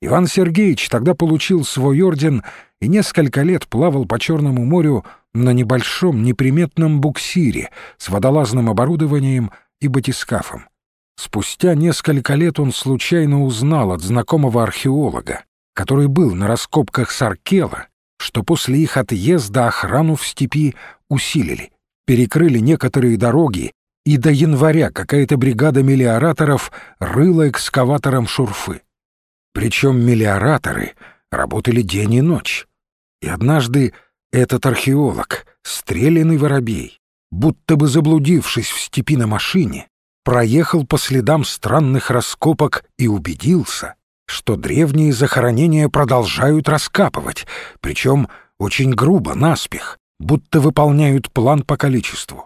Иван Сергеевич тогда получил свой орден и несколько лет плавал по Черному морю на небольшом неприметном буксире с водолазным оборудованием и батискафом. Спустя несколько лет он случайно узнал от знакомого археолога, который был на раскопках Саркела, что после их отъезда охрану в степи усилили, перекрыли некоторые дороги, и до января какая-то бригада мелиораторов рыла экскаватором шурфы. Причем мелиораторы работали день и ночь. И однажды этот археолог, стрелянный воробей, будто бы заблудившись в степи на машине, проехал по следам странных раскопок и убедился, что древние захоронения продолжают раскапывать, причем очень грубо, наспех, будто выполняют план по количеству.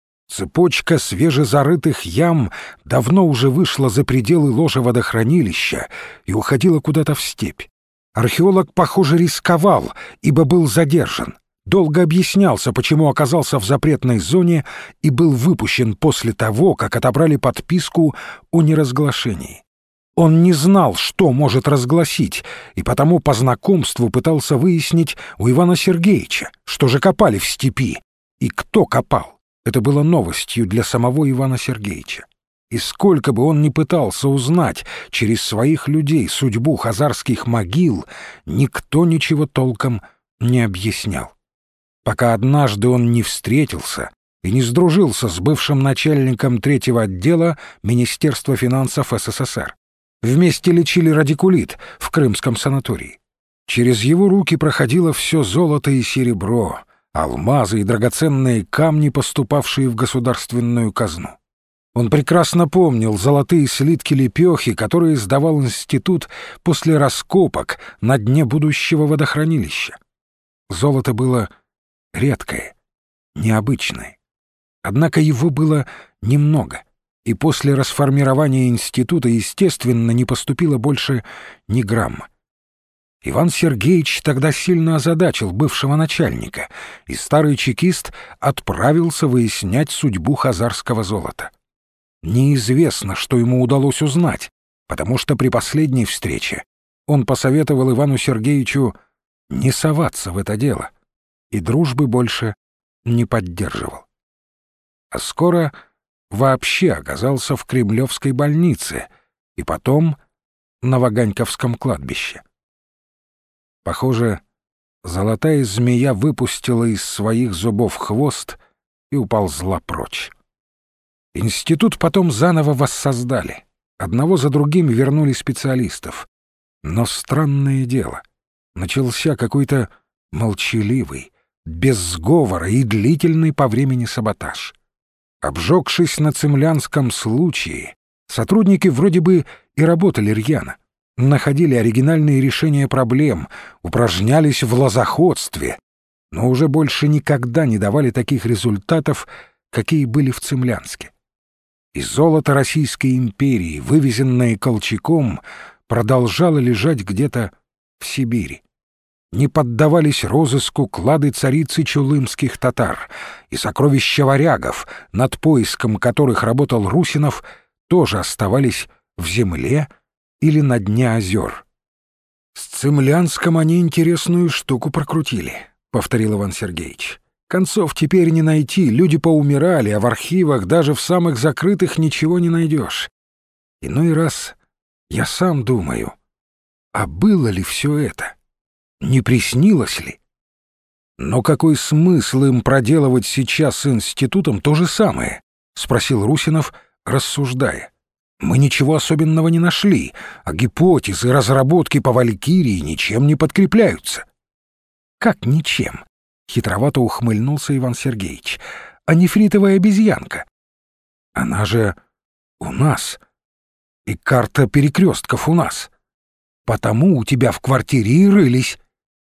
Цепочка свежезарытых ям давно уже вышла за пределы ложа водохранилища и уходила куда-то в степь. Археолог, похоже, рисковал, ибо был задержан. Долго объяснялся, почему оказался в запретной зоне и был выпущен после того, как отобрали подписку о неразглашении. Он не знал, что может разгласить, и потому по знакомству пытался выяснить у Ивана Сергеевича, что же копали в степи и кто копал. Это было новостью для самого Ивана Сергеевича. И сколько бы он ни пытался узнать через своих людей судьбу хазарских могил, никто ничего толком не объяснял. Пока однажды он не встретился и не сдружился с бывшим начальником третьего отдела Министерства финансов СССР. Вместе лечили радикулит в крымском санатории. Через его руки проходило все золото и серебро, алмазы и драгоценные камни, поступавшие в государственную казну. Он прекрасно помнил золотые слитки лепехи, которые сдавал институт после раскопок на дне будущего водохранилища. Золото было редкое, необычное. Однако его было немного, и после расформирования института, естественно, не поступило больше ни грамма. Иван Сергеевич тогда сильно озадачил бывшего начальника, и старый чекист отправился выяснять судьбу хазарского золота. Неизвестно, что ему удалось узнать, потому что при последней встрече он посоветовал Ивану Сергеевичу не соваться в это дело, и дружбы больше не поддерживал. А скоро вообще оказался в Кремлевской больнице и потом на Ваганьковском кладбище. Похоже, золотая змея выпустила из своих зубов хвост и уползла прочь. Институт потом заново воссоздали. Одного за другим вернули специалистов. Но странное дело, начался какой-то молчаливый, без сговора и длительный по времени саботаж. Обжегшись на цимлянском случае, сотрудники вроде бы и работали рьяно, находили оригинальные решения проблем, упражнялись в лозоходстве, но уже больше никогда не давали таких результатов, какие были в Цимлянске. И золото Российской империи, вывезенное Колчаком, продолжало лежать где-то в Сибири. Не поддавались розыску клады царицы чулымских татар, и сокровища варягов, над поиском которых работал Русинов, тоже оставались в земле или на дне озер. «С Цимлянском они интересную штуку прокрутили», — повторил Иван Сергеевич. «Концов теперь не найти, люди поумирали, а в архивах даже в самых закрытых ничего не найдешь. Иной раз я сам думаю, а было ли все это? Не приснилось ли? Но какой смысл им проделывать сейчас с институтом то же самое?» — спросил Русинов, рассуждая. «Мы ничего особенного не нашли, а гипотезы, разработки по Валькирии ничем не подкрепляются». «Как ничем?» — хитровато ухмыльнулся Иван Сергеевич. «А нефритовая обезьянка? Она же у нас, и карта перекрестков у нас. Потому у тебя в квартире и рылись».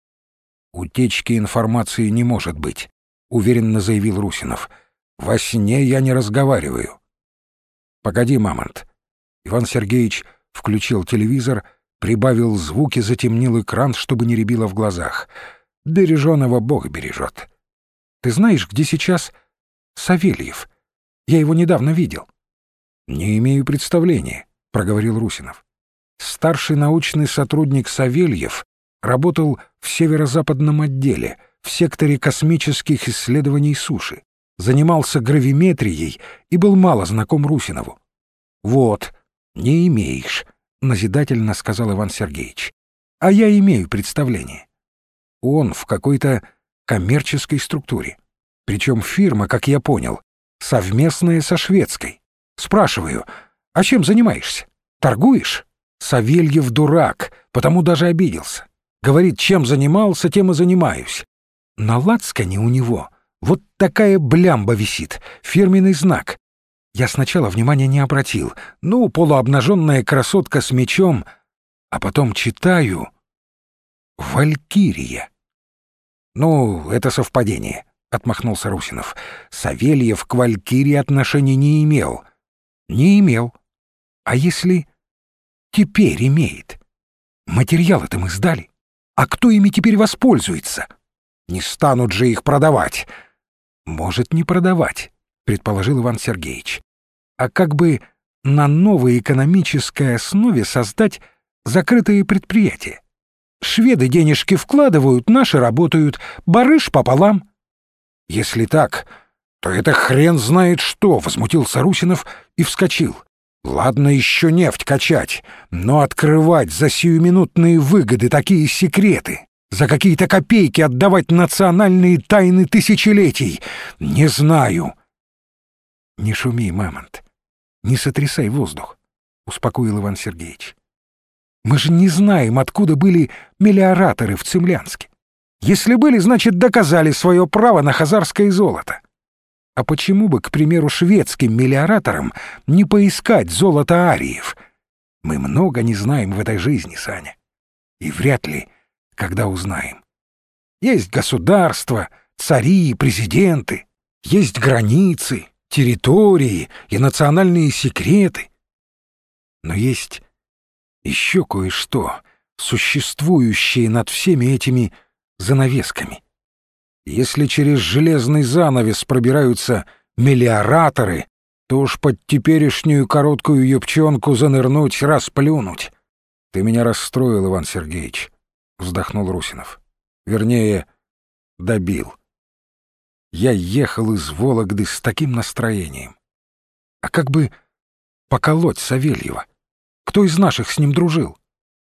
«Утечки информации не может быть», — уверенно заявил Русинов. «Во сне я не разговариваю». «Погоди, мамонт». Иван Сергеевич включил телевизор, прибавил звуки, затемнил экран, чтобы не рябило в глазах. «Береженого Бог бережет. Ты знаешь, где сейчас Савельев? Я его недавно видел». «Не имею представления», — проговорил Русинов. Старший научный сотрудник Савельев работал в северо-западном отделе, в секторе космических исследований суши, занимался гравиметрией и был мало знаком Русинову. «Вот, не имеешь», — назидательно сказал Иван Сергеевич. «А я имею представление. Он в какой-то коммерческой структуре. Причем фирма, как я понял, совместная со шведской. Спрашиваю, а чем занимаешься? Торгуешь?» Савельев дурак, потому даже обиделся. Говорит, чем занимался, тем и занимаюсь. На лацкане у него вот такая блямба висит, фирменный знак. Я сначала внимания не обратил. Ну, полуобнаженная красотка с мечом. А потом читаю: «Валькирия». «Ну, это совпадение», — отмахнулся Русинов. «Савельев к Валькирии отношений не имел». «Не имел. А если теперь имеет? Материалы-то мы сдали. А кто ими теперь воспользуется? Не станут же их продавать». «Может, не продавать», — предположил Иван Сергеевич. «А как бы на новой экономической основе создать закрытые предприятия? Шведы денежки вкладывают, наши работают, барыш пополам». «Если так, то это хрен знает что», — возмутился Русинов и вскочил. «Ладно еще нефть качать, но открывать за сиюминутные выгоды такие секреты, за какие-то копейки отдавать национальные тайны тысячелетий, не знаю». «Не шуми, мамонт, не сотрясай воздух», — успокоил Иван Сергеевич. «Мы же не знаем, откуда были мелиораторы в Цимлянске. Если были, значит, доказали свое право на хазарское золото. А почему бы, к примеру, шведским мелиораторам не поискать золото ариев? Мы много не знаем в этой жизни, Саня. И вряд ли, когда узнаем. Есть государства, цари, президенты, есть границы, территории и национальные секреты. Но есть еще кое-что, существующее над всеми этими занавесками. Если через железный занавес пробираются мелиораторы, то уж под теперешнюю короткую юбчонку занырнуть, расплюнуть. «Ты меня расстроил, Иван Сергеевич», — вздохнул Русинов. «Вернее, добил. Я ехал из Вологды с таким настроением. А как бы поколоть Савельева? Кто из наших с ним дружил?»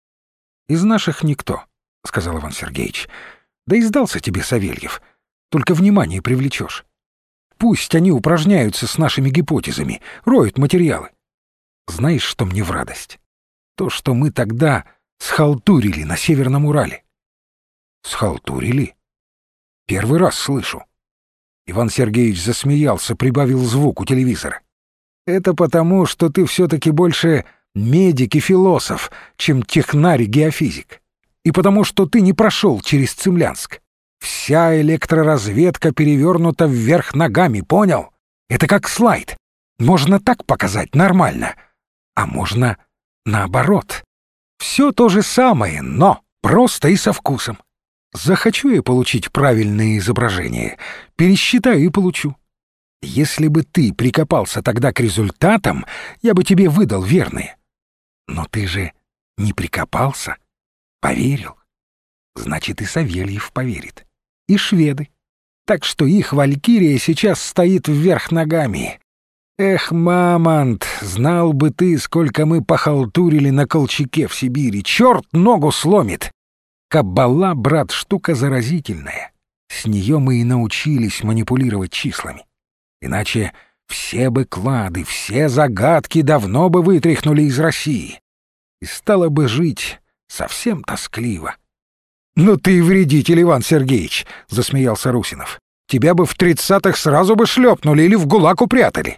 «Из наших никто», — сказал Иван Сергеевич. «Да и сдался тебе Савельев. Только внимание привлечешь. Пусть они упражняются с нашими гипотезами, роют материалы. Знаешь, что мне в радость? То, что мы тогда схалтурили на Северном Урале». «Схалтурили? Первый раз слышу». Иван Сергеевич засмеялся, прибавил звук у телевизора. «Это потому, что ты все-таки больше медик и философ, чем технарь и геофизик. И потому, что ты не прошел через Цимлянск. Вся электроразведка перевернута вверх ногами, понял? Это как слайд. Можно так показать, нормально. А можно наоборот. Все то же самое, но просто и со вкусом. Захочу я получить правильное изображение, пересчитаю и получу. Если бы ты прикопался тогда к результатам, я бы тебе выдал верные. Но ты же не прикопался, поверил. Значит, и Савельев поверит. И шведы. Так что их Валькирия сейчас стоит вверх ногами. Эх, мамонт, знал бы ты, сколько мы похалтурили на Колчаке в Сибири. Черт ногу сломит! Каббала, брат, штука заразительная. С нее мы и научились манипулировать числами. Иначе все бы клады, все загадки давно бы вытряхнули из России. И стало бы жить совсем тоскливо. «Ну ты и вредитель, Иван Сергеевич!» — засмеялся Русинов. «Тебя бы в 30-х сразу бы шлепнули или в ГУЛАГ упрятали».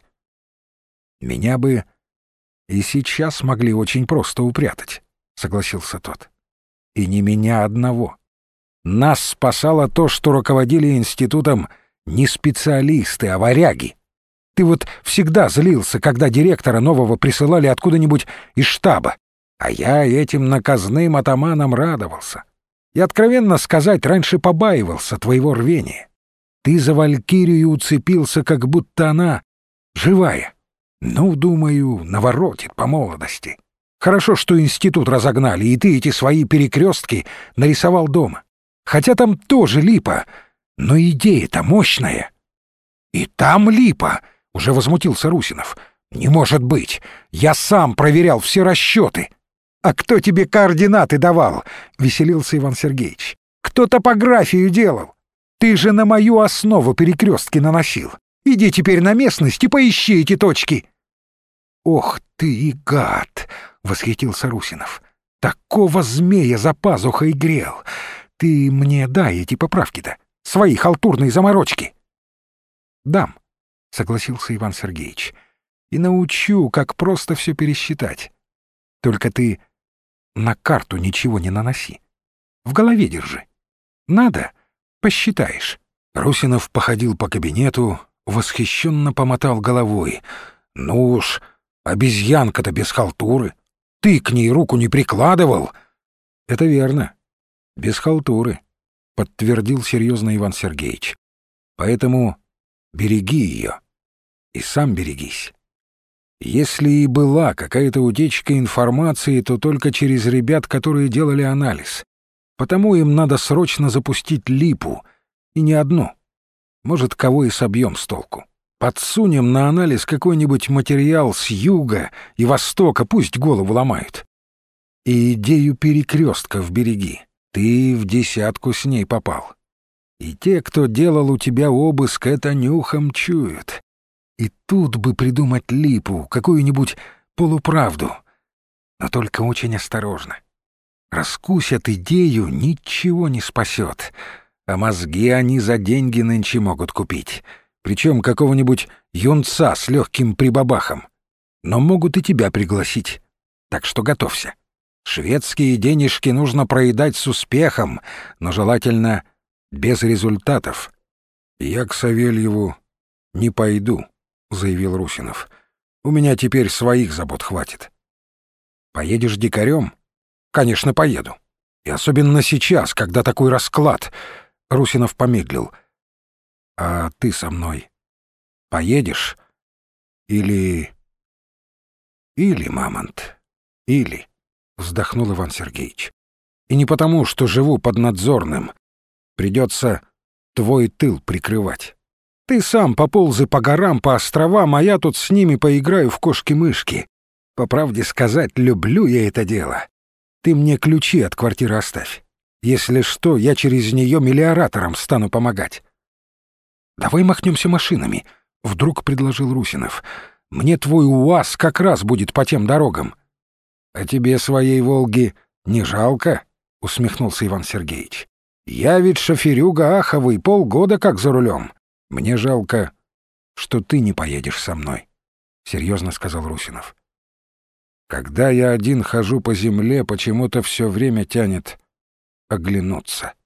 «Меня бы и сейчас могли очень просто упрятать», — согласился тот. «И не меня одного. Нас спасало то, что руководили институтом не специалисты, а варяги. Ты вот всегда злился, когда директора нового присылали откуда-нибудь из штаба, а я этим наказным атаманам радовался. И, откровенно сказать, раньше побаивался твоего рвения. Ты за Валькирию уцепился, как будто она живая. Ну, думаю, наворотит по молодости. Хорошо, что институт разогнали, и ты эти свои перекрестки нарисовал дома. Хотя там тоже липа, но идея-то мощная». «И там липа!» — уже возмутился Русинов. «Не может быть! Я сам проверял все расчеты!» «А кто тебе координаты давал?» — веселился Иван Сергеевич. «Кто топографию делал? Ты же на мою основу перекрестки наносил. Иди теперь на местность и поищи эти точки». «Ох ты и гад!» — восхитился Русинов. «Такого змея за пазухой грел! Ты мне дай эти поправки-то, свои халтурные заморочки!» «Дам», — согласился Иван Сергеевич, — «и научу, как просто все пересчитать. Только ты на карту ничего не наноси. В голове держи. Надо — посчитаешь». Русинов походил по кабинету, восхищенно помотал головой. «Ну уж, обезьянка-то без халтуры. Ты к ней руку не прикладывал?» «Это верно. Без халтуры», — подтвердил серьезно Иван Сергеевич. «Поэтому береги ее и сам берегись. Если и была какая-то утечка информации, то только через ребят, которые делали анализ. Потому им надо срочно запустить липу, и не одну. Может, кого и собьем с толку. Подсунем на анализ какой-нибудь материал с юга и востока, пусть голову ломают. И идею перекрестков береги. Ты в десятку с ней попал. И те, кто делал у тебя обыск, это нюхом чуют. И тут бы придумать липу, какую-нибудь полуправду. Но только очень осторожно. Раскусят идею, ничего не спасет. А мозги они за деньги нынче могут купить. Причем какого-нибудь юнца с легким прибабахом. Но могут и тебя пригласить. Так что готовься. Шведские денежки нужно проедать с успехом, но желательно без результатов. «Я к Савельеву не пойду», — заявил Русинов. «У меня теперь своих забот хватит». «Поедешь дикарем?» «Конечно, поеду. И особенно сейчас, когда такой расклад». Русинов помедлил. «А ты со мной поедешь? Или... Мамонт, или...» — вздохнул Иван Сергеевич. «И не потому, что живу под надзорным. Придется твой тыл прикрывать. Ты сам поползай по горам, по островам, а я тут с ними поиграю в кошки-мышки. По правде сказать, люблю я это дело. Ты мне ключи от квартиры оставь. Если что, я через нее мелиораторам стану помогать». «Давай махнемся машинами», — вдруг предложил Русинов. «Мне твой УАЗ как раз будет по тем дорогам». «А тебе своей «Волги» не жалко?» — усмехнулся Иван Сергеевич. «Я ведь шоферюга аховый, полгода как за рулем. Мне жалко, что ты не поедешь со мной», — серьезно сказал Русинов. «Когда я один хожу по земле, почему-то все время тянет оглянуться».